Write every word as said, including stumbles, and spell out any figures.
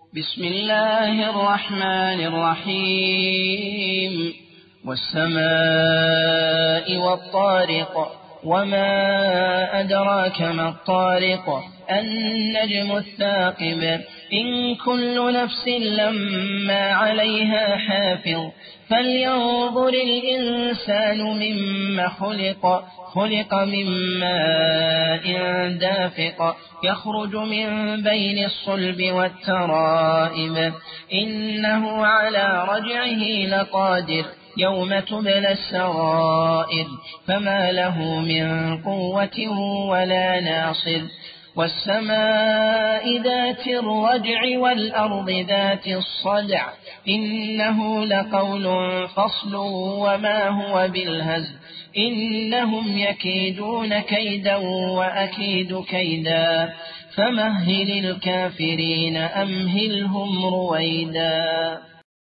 بسم الله الرحمن الرحيم والسماء والطارق وما أدراك ما الطارق النجم الثاقب إن كل نفس لما عليها حافظ فلينظر الإنسان مما خلق خلق من ماء دافق يخرج من بين الصلب والترائب إنه على رجعه لقادر يوم تبلى السرائر فما له من قوة ولا ناصر والسماء ذات الرجع والأرض ذات الصدع إنه لقول فصل وما هو بالهزل إنهم يكيدون كيدا وأكيد كيدا فمهل الكافرين أمهلهم رويدا.